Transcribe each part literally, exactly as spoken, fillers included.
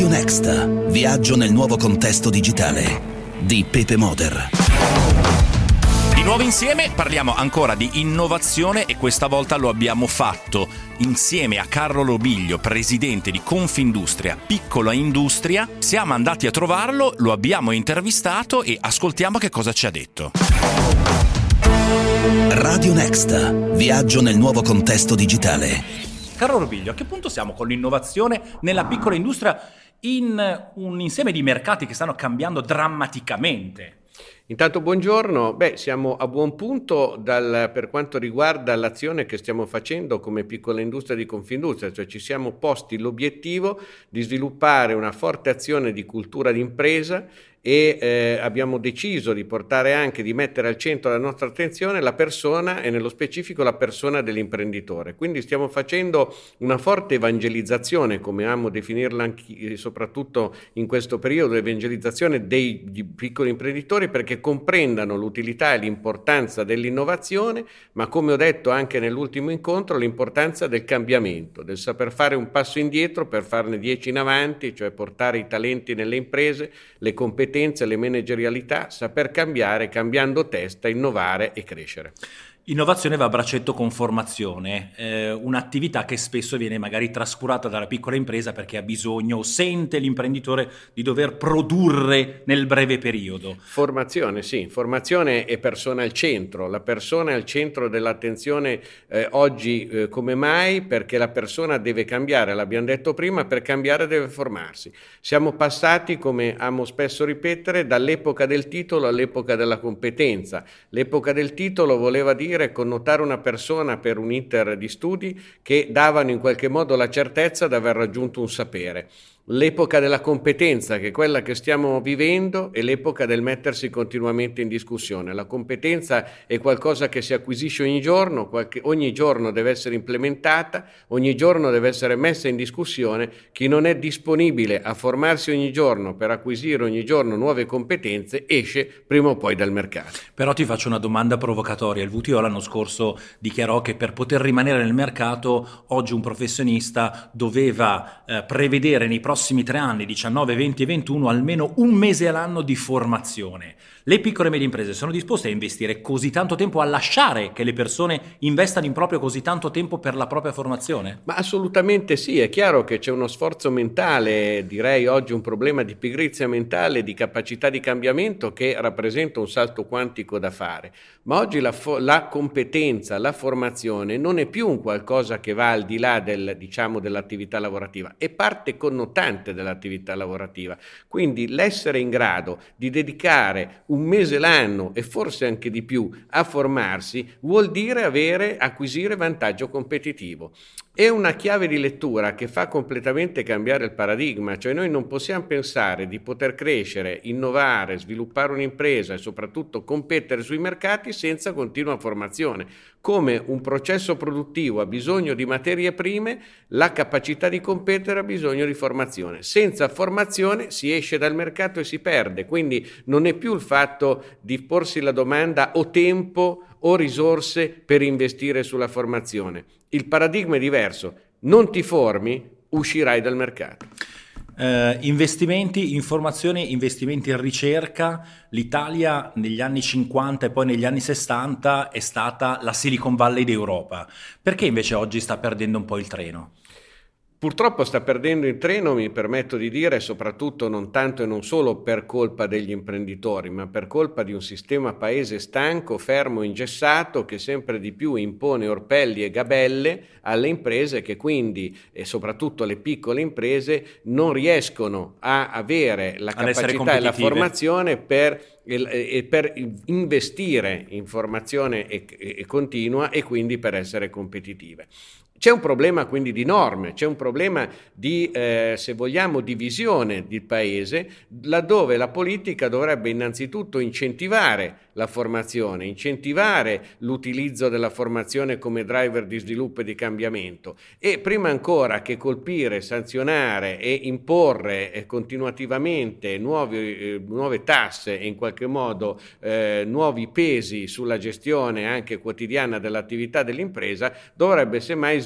Radio Next. Viaggio nel nuovo contesto digitale di Pepe Moder. Di nuovo insieme parliamo ancora di innovazione e questa volta lo abbiamo fatto insieme a Carlo Robiglio, presidente di Confindustria Piccola Industria. Siamo andati a trovarlo, lo abbiamo intervistato e ascoltiamo che cosa ci ha detto. Radio Next. Viaggio nel nuovo contesto digitale. Carlo Robiglio, a che punto siamo con l'innovazione nella piccola industria in un insieme di mercati che stanno cambiando drammaticamente? Intanto buongiorno, beh siamo a buon punto dal, per quanto riguarda l'azione che stiamo facendo come piccola industria di Confindustria, cioè ci siamo posti l'obiettivo di sviluppare una forte azione di cultura d'impresa e eh, abbiamo deciso di portare anche, di mettere al centro della nostra attenzione la persona e nello specifico la persona dell'imprenditore. Quindi stiamo facendo una forte evangelizzazione, come amo definirla anche, soprattutto in questo periodo, evangelizzazione dei di piccoli imprenditori perché comprendano l'utilità e l'importanza dell'innovazione, ma come ho detto anche nell'ultimo incontro, l'importanza del cambiamento, del saper fare un passo indietro per farne dieci in avanti, cioè portare i talenti nelle imprese, le competenze, le managerialità, saper cambiare, cambiando testa, innovare e crescere. Innovazione va a braccetto con formazione, eh, un'attività che spesso viene magari trascurata dalla piccola impresa perché ha bisogno o sente l'imprenditore di dover produrre nel breve periodo. Formazione, sì, formazione e persona al centro. La persona è al centro dell'attenzione eh, oggi eh, come mai, perché la persona deve cambiare, l'abbiamo detto prima, per cambiare deve formarsi. Siamo passati, come amo spesso ripetere, dall'epoca del titolo all'epoca della competenza. L'epoca del titolo voleva dire connotare una persona per un iter di studi che davano in qualche modo la certezza di aver raggiunto un sapere. L'epoca della competenza, che è quella che stiamo vivendo, è l'epoca del mettersi continuamente in discussione. La competenza è qualcosa che si acquisisce ogni giorno, qualche, ogni giorno deve essere implementata, ogni giorno deve essere messa in discussione. Chi non è disponibile a formarsi ogni giorno per acquisire ogni giorno nuove competenze esce prima o poi dal mercato. Però ti faccio una domanda provocatoria. Il W T O l'anno scorso dichiarò che per poter rimanere nel mercato oggi un professionista doveva eh, prevedere nei prossimi prossimi tre anni, diciannove, venti e ventuno, almeno un mese all'anno di formazione. Le piccole e medie imprese sono disposte a investire così tanto tempo, a lasciare che le persone investano in proprio così tanto tempo per la propria formazione? Ma assolutamente sì, è chiaro che c'è uno sforzo mentale, direi oggi un problema di pigrizia mentale, di capacità di cambiamento che rappresenta un salto quantico da fare. Ma oggi la, fo- la competenza, la formazione non è più un qualcosa che va al di là del, diciamo, dell'attività lavorativa, è parte connotante dell'attività lavorativa. Quindi l'essere in grado di dedicare un mese l'anno e forse anche di più a formarsi vuol dire avere, acquisire vantaggio competitivo. È una chiave di lettura che fa completamente cambiare il paradigma, cioè noi non possiamo pensare di poter crescere, innovare, sviluppare un'impresa e soprattutto competere sui mercati senza continua formazione. Come un processo produttivo ha bisogno di materie prime, la capacità di competere ha bisogno di formazione. Senza formazione si esce dal mercato e si perde, quindi non è più il fatto di porsi la domanda o tempo o risorse per investire sulla formazione. Il paradigma è diverso, non ti formi, uscirai dal mercato. Uh, investimenti in formazione, investimenti in ricerca. L'Italia negli anni cinquanta e poi negli anni sessanta è stata la Silicon Valley d'Europa. Perché invece oggi sta perdendo un po' il treno? Purtroppo sta perdendo il treno, mi permetto di dire, soprattutto non tanto e non solo per colpa degli imprenditori, ma per colpa di un sistema paese stanco, fermo, ingessato, che sempre di più impone orpelli e gabelle alle imprese che quindi, e soprattutto alle piccole imprese, non riescono a avere la capacità e la formazione per e per investire in formazione e, e continua e quindi per essere competitive. C'è un problema quindi di norme, c'è un problema di, eh, se vogliamo, di visione del paese, laddove la politica dovrebbe innanzitutto incentivare la formazione, incentivare l'utilizzo della formazione come driver di sviluppo e di cambiamento e prima ancora che colpire, sanzionare e imporre eh, continuativamente nuovi, eh, nuove tasse e in qualche modo eh, nuovi pesi sulla gestione anche quotidiana dell'attività dell'impresa, dovrebbe semmai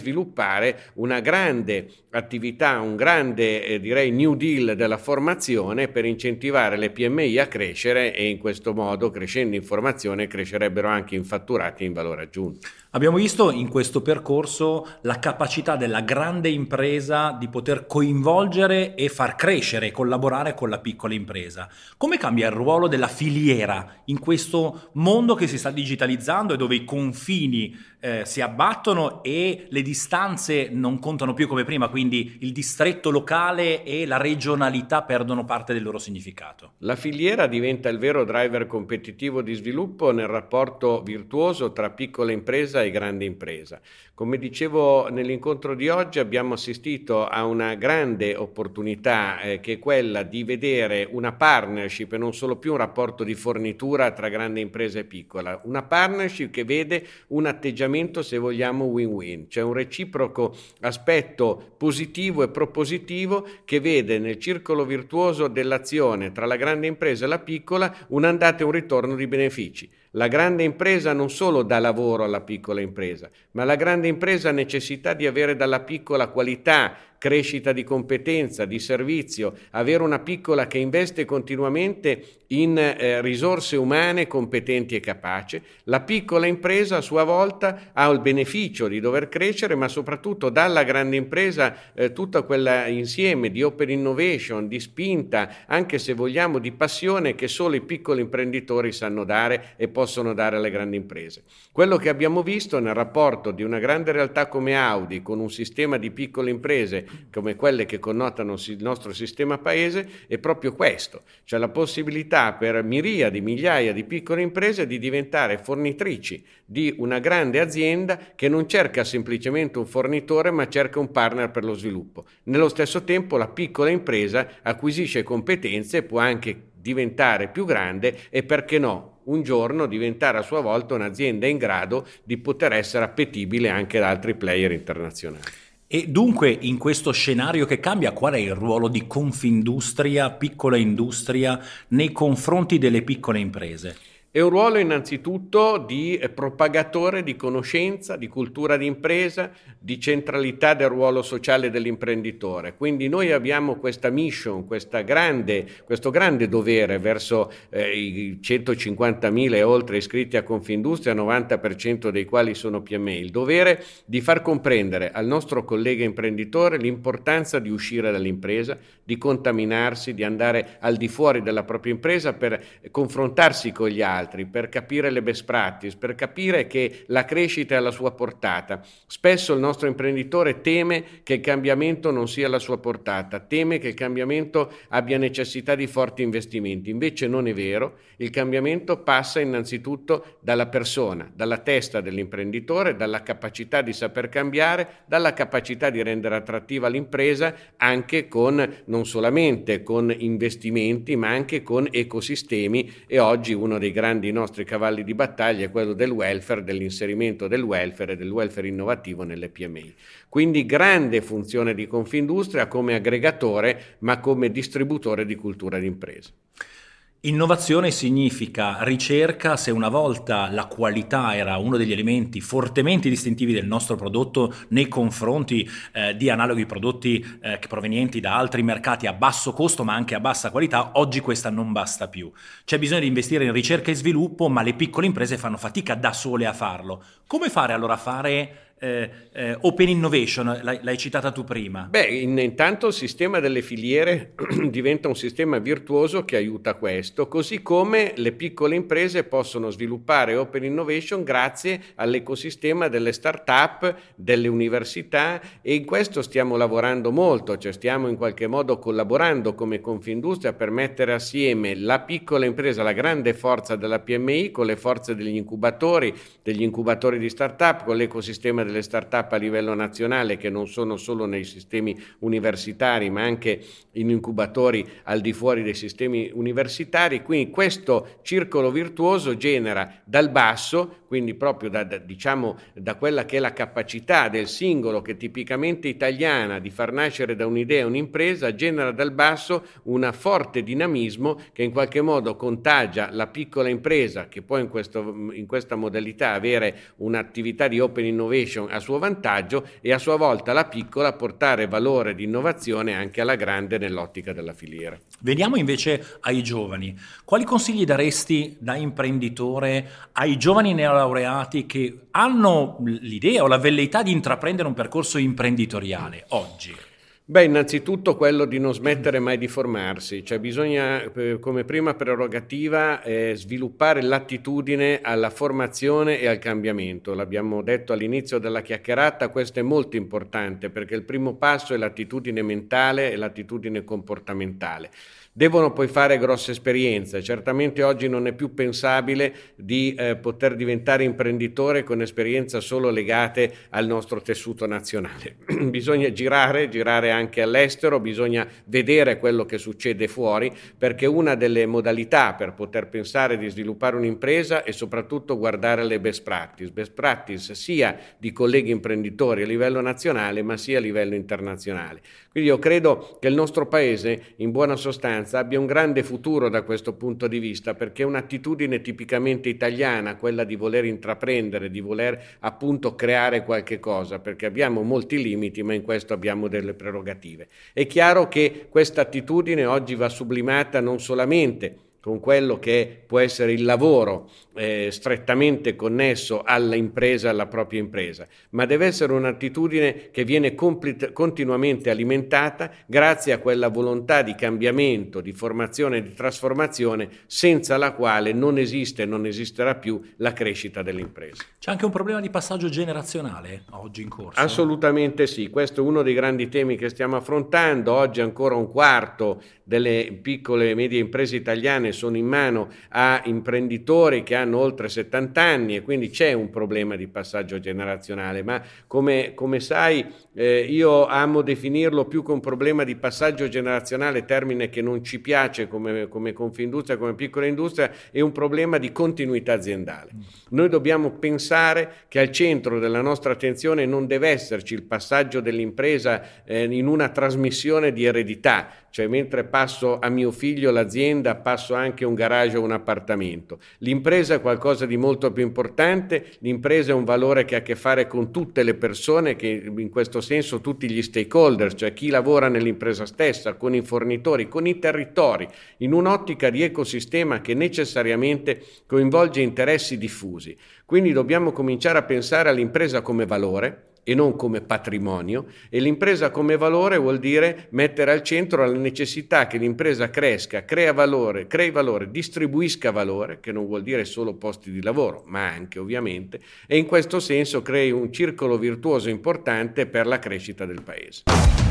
sviluppare una grande attività, un grande eh, direi New Deal della formazione per incentivare le P M I a crescere, e in questo modo, crescendo in formazione, crescerebbero anche in fatturati e in valore aggiunto. Abbiamo visto in questo percorso la capacità della grande impresa di poter coinvolgere e far crescere e collaborare con la piccola impresa. Come cambia il ruolo della filiera in questo mondo che si sta digitalizzando e dove i confini eh, si abbattono e le distanze non contano più come prima, quindi il distretto locale e la regionalità perdono parte del loro significato? La filiera diventa il vero driver competitivo di sviluppo nel rapporto virtuoso tra piccola impresa e grande impresa. Come dicevo nell'incontro di oggi, abbiamo assistito a una grande opportunità eh, che è quella di vedere una partnership e non solo più un rapporto di fornitura tra grande impresa e piccola, una partnership che vede un atteggiamento, se vogliamo, win-win, cioè un reciproco aspetto positivo e propositivo che vede nel circolo virtuoso dell'azione tra la grande impresa e la piccola un andata e un ritorno di benefici. La grande impresa non solo dà lavoro alla piccola impresa, ma la grande impresa ha necessità di avere dalla piccola qualità, crescita di competenza, di servizio, avere una piccola che investe continuamente in eh, risorse umane competenti e capaci. La piccola impresa a sua volta ha il beneficio di dover crescere, ma soprattutto dalla grande impresa eh, tutto quell'insieme di open innovation, di spinta, anche se vogliamo di passione che solo i piccoli imprenditori sanno dare e possono dare alle grandi imprese. Quello che abbiamo visto nel rapporto di una grande realtà come Audi con un sistema di piccole imprese come quelle che connotano il nostro sistema paese è proprio questo, cioè la possibilità per miriadi, migliaia di piccole imprese di diventare fornitrici di una grande azienda che non cerca semplicemente un fornitore ma cerca un partner per lo sviluppo. Nello stesso tempo la piccola impresa acquisisce competenze e può anche diventare più grande e, perché no, un giorno diventare a sua volta un'azienda in grado di poter essere appetibile anche da altri player internazionali. E dunque in questo scenario che cambia, qual è il ruolo di Confindustria, piccola industria, nei confronti delle piccole imprese? È un ruolo innanzitutto di propagatore di conoscenza, di cultura di impresa, di centralità del ruolo sociale dell'imprenditore. Quindi noi abbiamo questa mission, questa grande, questo grande dovere verso eh, i centocinquantamila e oltre iscritti a Confindustria, novanta per cento dei quali sono P M I, il dovere di far comprendere al nostro collega imprenditore l'importanza di uscire dall'impresa, di contaminarsi, di andare al di fuori della propria impresa per confrontarsi con gli altri, per capire le best practice, per capire che la crescita è alla sua portata. Spesso il nostro imprenditore teme che il cambiamento non sia alla sua portata, teme che il cambiamento abbia necessità di forti investimenti. Invece non è vero, il cambiamento passa innanzitutto dalla persona, dalla testa dell'imprenditore, dalla capacità di saper cambiare, dalla capacità di rendere attrattiva l'impresa anche con, non solamente con investimenti, ma anche con ecosistemi, e oggi uno dei grandi i nostri cavalli di battaglia è quello del welfare, dell'inserimento del welfare e del welfare innovativo nelle P M I. Quindi grande funzione di Confindustria come aggregatore, ma come distributore di cultura d'impresa. Innovazione significa ricerca. Se una volta la qualità era uno degli elementi fortemente distintivi del nostro prodotto nei confronti eh, di analoghi prodotti eh, provenienti da altri mercati a basso costo ma anche a bassa qualità, oggi questa non basta più. C'è bisogno di investire in ricerca e sviluppo, ma le piccole imprese fanno fatica da sole a farlo. Come fare allora a fare Eh, eh, open innovation, l'hai, l'hai citata tu prima? Beh, in, intanto il sistema delle filiere diventa un sistema virtuoso che aiuta questo, così come le piccole imprese possono sviluppare open innovation grazie all'ecosistema delle start-up, delle università, e in questo stiamo lavorando molto, cioè stiamo in qualche modo collaborando come Confindustria per mettere assieme la piccola impresa, la grande forza della P M I con le forze degli incubatori, degli incubatori di start-up, con l'ecosistema delle start-up a livello nazionale, che non sono solo nei sistemi universitari ma anche in incubatori al di fuori dei sistemi universitari. Quindi questo circolo virtuoso genera dal basso, quindi proprio da, da, diciamo, da quella che è la capacità del singolo, che è tipicamente italiana, di far nascere da un'idea un'impresa, genera dal basso un forte dinamismo che in qualche modo contagia la piccola impresa, che poi in, questo, in questa modalità avere un'attività di open innovation innovation a suo vantaggio e a sua volta la piccola portare valore di innovazione anche alla grande nell'ottica della filiera. Veniamo invece ai giovani. Quali consigli daresti da imprenditore ai giovani neolaureati che hanno l'idea o la velleità di intraprendere un percorso imprenditoriale oggi? Beh, innanzitutto quello di non smettere mai di formarsi, cioè bisogna eh, come prima prerogativa eh, sviluppare l'attitudine alla formazione e al cambiamento. L'abbiamo detto all'inizio della chiacchierata, questo è molto importante perché il primo passo è l'attitudine mentale e l'attitudine comportamentale. Devono poi fare grosse esperienze, certamente oggi non è più pensabile di eh, poter diventare imprenditore con esperienze solo legate al nostro tessuto nazionale. Bisogna girare, girare anche all'estero, bisogna vedere quello che succede fuori, perché una delle modalità per poter pensare di sviluppare un'impresa è soprattutto guardare le best practice, best practice sia di colleghi imprenditori a livello nazionale ma sia a livello internazionale. Quindi io credo che il nostro paese in buona sostanza abbia un grande futuro da questo punto di vista, perché è un'attitudine tipicamente italiana, quella di voler intraprendere, di voler appunto creare qualche cosa, perché abbiamo molti limiti ma in questo abbiamo delle prerogative. È chiaro che questa attitudine oggi va sublimata non solamente con quello che può essere il lavoro eh, strettamente connesso all'impresa, alla propria impresa, ma deve essere un'attitudine che viene complit- continuamente alimentata grazie a quella volontà di cambiamento, di formazione e di trasformazione senza la quale non esiste e non esisterà più la crescita dell'impresa. C'è anche un problema di passaggio generazionale oggi in corso? Assolutamente sì, questo è uno dei grandi temi che stiamo affrontando. Oggi ancora un quarto delle piccole e medie imprese italiane sono in mano a imprenditori che hanno oltre settanta anni e quindi c'è un problema di passaggio generazionale, ma come, come sai eh, io amo definirlo più che un problema di passaggio generazionale, termine che non ci piace come, come Confindustria, come piccola industria, è un problema di continuità aziendale. Noi dobbiamo pensare che al centro della nostra attenzione non deve esserci il passaggio dell'impresa eh, in una trasmissione di eredità, cioè mentre passo a mio figlio l'azienda passo anche un garage o un appartamento. L'impresa è qualcosa di molto più importante, l'impresa è un valore che ha a che fare con tutte le persone, che in questo senso tutti gli stakeholder, cioè chi lavora nell'impresa stessa, con i fornitori, con i territori, in un'ottica di ecosistema che necessariamente coinvolge interessi diffusi. Quindi dobbiamo cominciare a pensare all'impresa come valore e non come patrimonio, e l'impresa come valore vuol dire mettere al centro la necessità che l'impresa cresca, crea valore, crei valore, distribuisca valore, che non vuol dire solo posti di lavoro, ma anche ovviamente, e in questo senso crei un circolo virtuoso importante per la crescita del paese.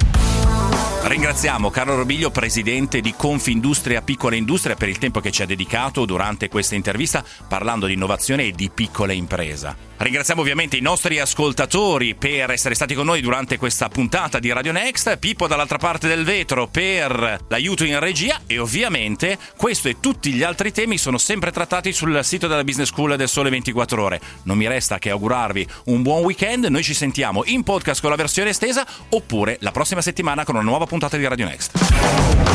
Ringraziamo Carlo Robiglio, presidente di Confindustria Piccola Industria, per il tempo che ci ha dedicato durante questa intervista parlando di innovazione e di piccola impresa. Ringraziamo ovviamente i nostri ascoltatori per essere stati con noi durante questa puntata di Radio Next, Pippo dall'altra parte del vetro per l'aiuto in regia, e ovviamente questo e tutti gli altri temi sono sempre trattati sul sito della Business School del Sole ventiquattro Ore. Non mi resta che augurarvi un buon weekend. Noi ci sentiamo in podcast con la versione estesa oppure la prossima settimana con una nuova puntata di Radio Next.